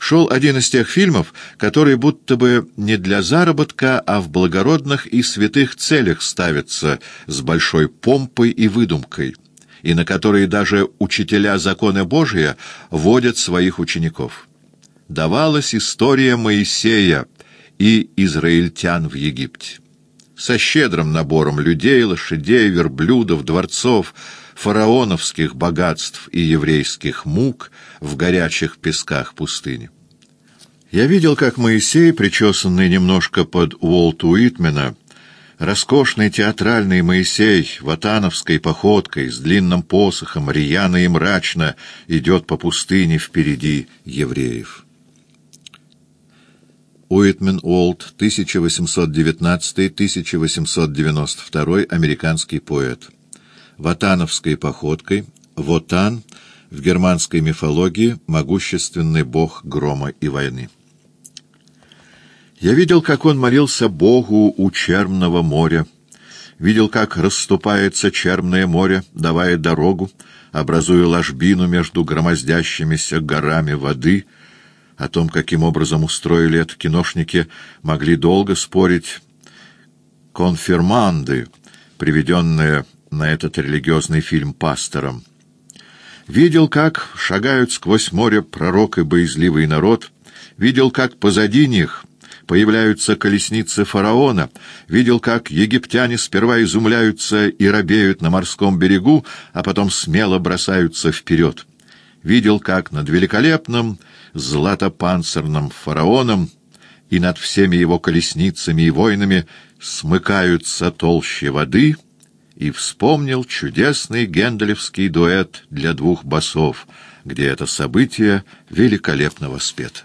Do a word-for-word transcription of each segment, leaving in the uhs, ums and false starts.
шел один из тех фильмов, которые будто бы не для заработка, а в благородных и святых целях ставятся с большой помпой и выдумкой, и на которые даже учителя закона Божия водят своих учеников. Давалась история Моисея и израильтян в Египте, со щедрым набором людей, лошадей, верблюдов, дворцов, фараоновских богатств и еврейских мук в горячих песках пустыни. Я видел, как Моисей, причесанный немножко под Уолт Уитмена, роскошный театральный Моисей, ватановской походкой, с длинным посохом, рьяно и мрачно идет по пустыне впереди евреев. Уитмен Уолт, тысяча восемьсот девятнадцатый — тысяча восемьсот девяносто второй, американский поэт. Ватановской походкой, Вотан, в германской мифологии могущественный бог грома и войны. Я видел, как он молился Богу у Черного моря, видел, как расступается Черное море, давая дорогу, образуя ложбину между громоздящимися горами воды. О том, каким образом устроили это киношники, могли долго спорить конфирманды, приведенные на этот религиозный фильм пастором. Видел, как шагают сквозь море пророк и боязливый народ, видел, как позади них появляются колесницы фараона, видел, как египтяне сперва изумляются и робеют на морском берегу, а потом смело бросаются вперед. Видел, как над великолепным златопанцирным фараоном и над всеми его колесницами и воинами смыкаются толщи воды, и вспомнил чудесный генделевский дуэт для двух басов, где это событие великолепно воспето.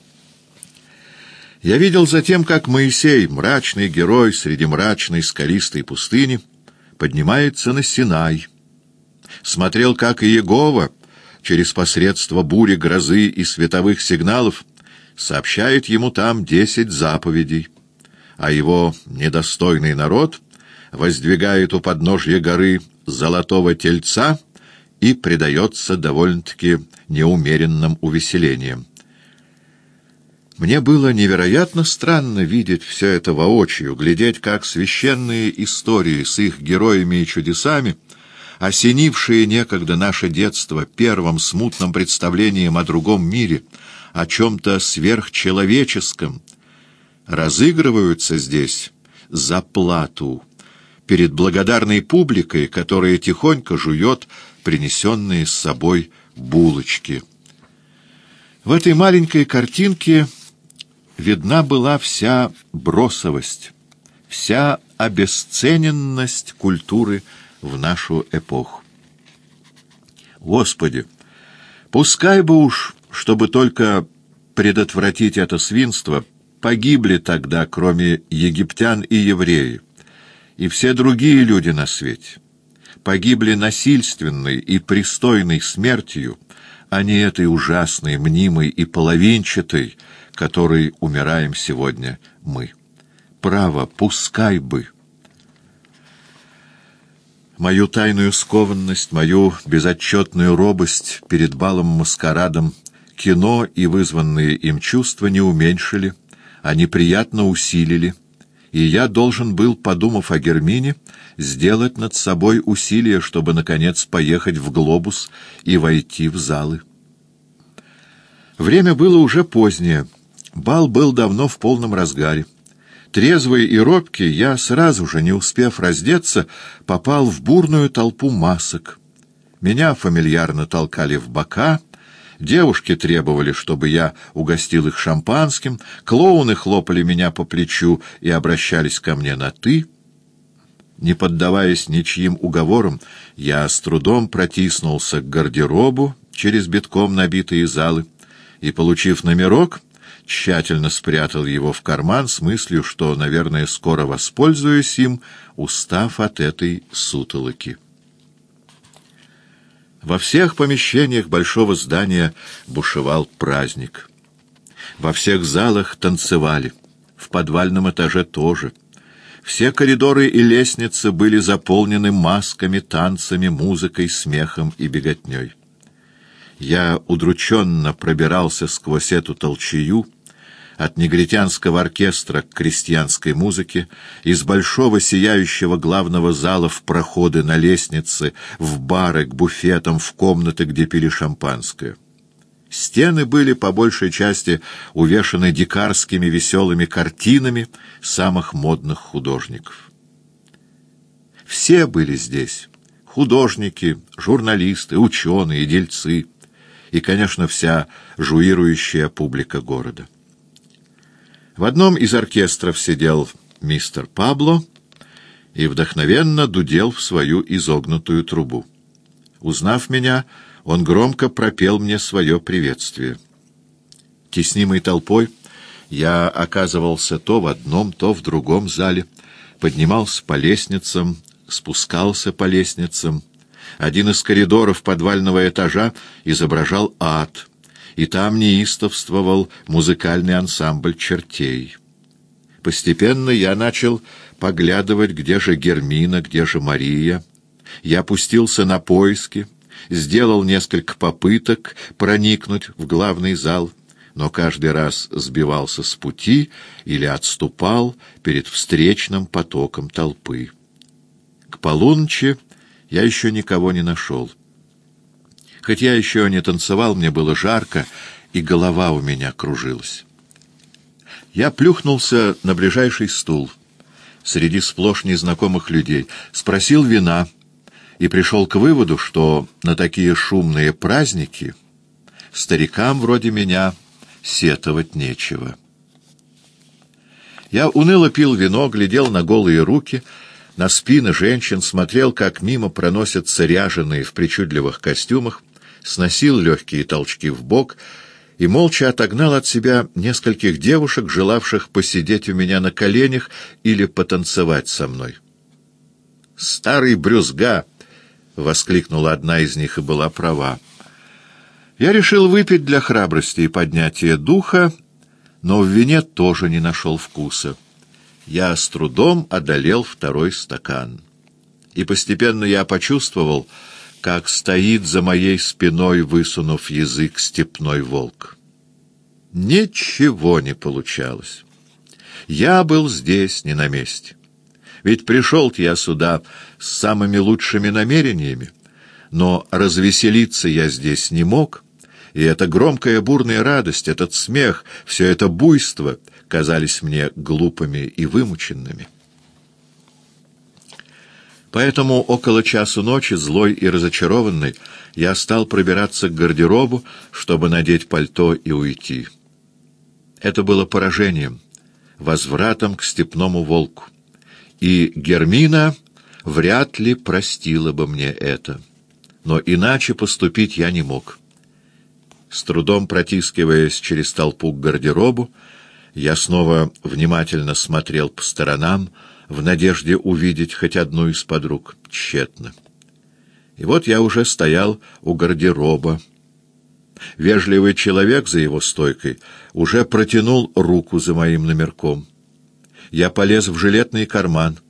Я видел затем, как Моисей, мрачный герой среди мрачной скалистой пустыни, поднимается на Синай. Смотрел, как Иегова через посредство бури, грозы и световых сигналов сообщает ему там десять заповедей, а его недостойный народ воздвигает у подножья горы золотого тельца и предается довольно-таки неумеренным увеселениям. Мне было невероятно странно видеть все это воочию, глядеть, как священные истории с их героями и чудесами, осенившие некогда наше детство первым смутным представлением о другом мире, о чем-то сверхчеловеческом, разыгрываются здесь за плату перед благодарной публикой, которая тихонько жует принесенные с собой булочки. В этой маленькой картинке видна была вся бросовость, вся обесцененность культуры в нашу эпоху. Господи, пускай бы уж, чтобы только предотвратить это свинство, погибли тогда, кроме египтян и евреев, и все другие люди на свете, погибли насильственной и пристойной смертью, а не этой ужасной, мнимой и половинчатой, которой умираем сегодня мы. Право, пускай бы. Мою тайную скованность, мою безотчетную робость перед балом-маскарадом кино и вызванные им чувства не уменьшили, а неприятно усилили, и я должен был, подумав о Гермине, сделать над собой усилие, чтобы, наконец, поехать в «Глобус» и войти в залы. Время было уже позднее, бал был давно в полном разгаре. Трезвый и робкий, я, сразу же, не успев раздеться, попал в бурную толпу масок. Меня фамильярно толкали в бока, девушки требовали, чтобы я угостил их шампанским, клоуны хлопали меня по плечу и обращались ко мне на «ты». Не поддаваясь ничьим уговорам, я с трудом протиснулся к гардеробу через битком набитые залы и, получив номерок, тщательно спрятал его в карман с мыслью, что, наверное, скоро воспользуюсь им, устав от этой сутолоки. Во всех помещениях большого здания бушевал праздник. Во всех залах танцевали, в подвальном этаже тоже. Все коридоры и лестницы были заполнены масками, танцами, музыкой, смехом и беготней. Я удрученно пробирался сквозь эту толчею, от негритянского оркестра к крестьянской музыке, из большого сияющего главного зала в проходы на лестнице, в бары, к буфетам, в комнаты, где пили шампанское. Стены были по большей части увешаны дикарскими веселыми картинами самых модных художников. Все были здесь — художники, журналисты, ученые, дельцы и, конечно, вся жуирующая публика города. В одном из оркестров сидел мистер Пабло и вдохновенно дудел в свою изогнутую трубу. Узнав меня, он громко пропел мне свое приветствие. Теснимой толпой я оказывался то в одном, то в другом зале, поднимался по лестницам, спускался по лестницам. Один из коридоров подвального этажа изображал ад, и там неистовствовал музыкальный ансамбль чертей. Постепенно я начал поглядывать, где же Гермина, где же Мария. Я пустился на поиски, сделал несколько попыток проникнуть в главный зал, но каждый раз сбивался с пути или отступал перед встречным потоком толпы. К полуночи я еще никого не нашел. Хоть я еще не танцевал, мне было жарко, и голова у меня кружилась. Я плюхнулся на ближайший стул среди сплошь незнакомых людей, спросил вина и пришел к выводу, что на такие шумные праздники старикам вроде меня сетовать нечего. Я уныло пил вино, глядел на голые руки, на спины женщин, смотрел, как мимо проносятся ряженые в причудливых костюмах, сносил легкие толчки в бок и молча отогнал от себя нескольких девушек, желавших посидеть у меня на коленях или потанцевать со мной. «Старый брюзга!» — воскликнула одна из них и была права. Я решил выпить для храбрости и поднятия духа, но в вине тоже не нашел вкуса. Я с трудом одолел второй стакан. И постепенно я почувствовал, как стоит за моей спиной, высунув язык, степной волк. Ничего не получалось. Я был здесь не на месте. Ведь пришел-то я сюда с самыми лучшими намерениями, но развеселиться я здесь не мог, и эта громкая бурная радость, этот смех, все это буйство казались мне глупыми и вымученными. Поэтому около часу ночи, злой и разочарованный, я стал пробираться к гардеробу, чтобы надеть пальто и уйти. Это было поражением, возвратом к степному волку. И Гермина вряд ли простила бы мне это. Но иначе поступить я не мог. С трудом протискиваясь через толпу к гардеробу, я снова внимательно смотрел по сторонам, в надежде увидеть хоть одну из подруг. Тщетно. И вот я уже стоял у гардероба. Вежливый человек за его стойкой уже протянул руку за моим номерком. Я полез в жилетный карман,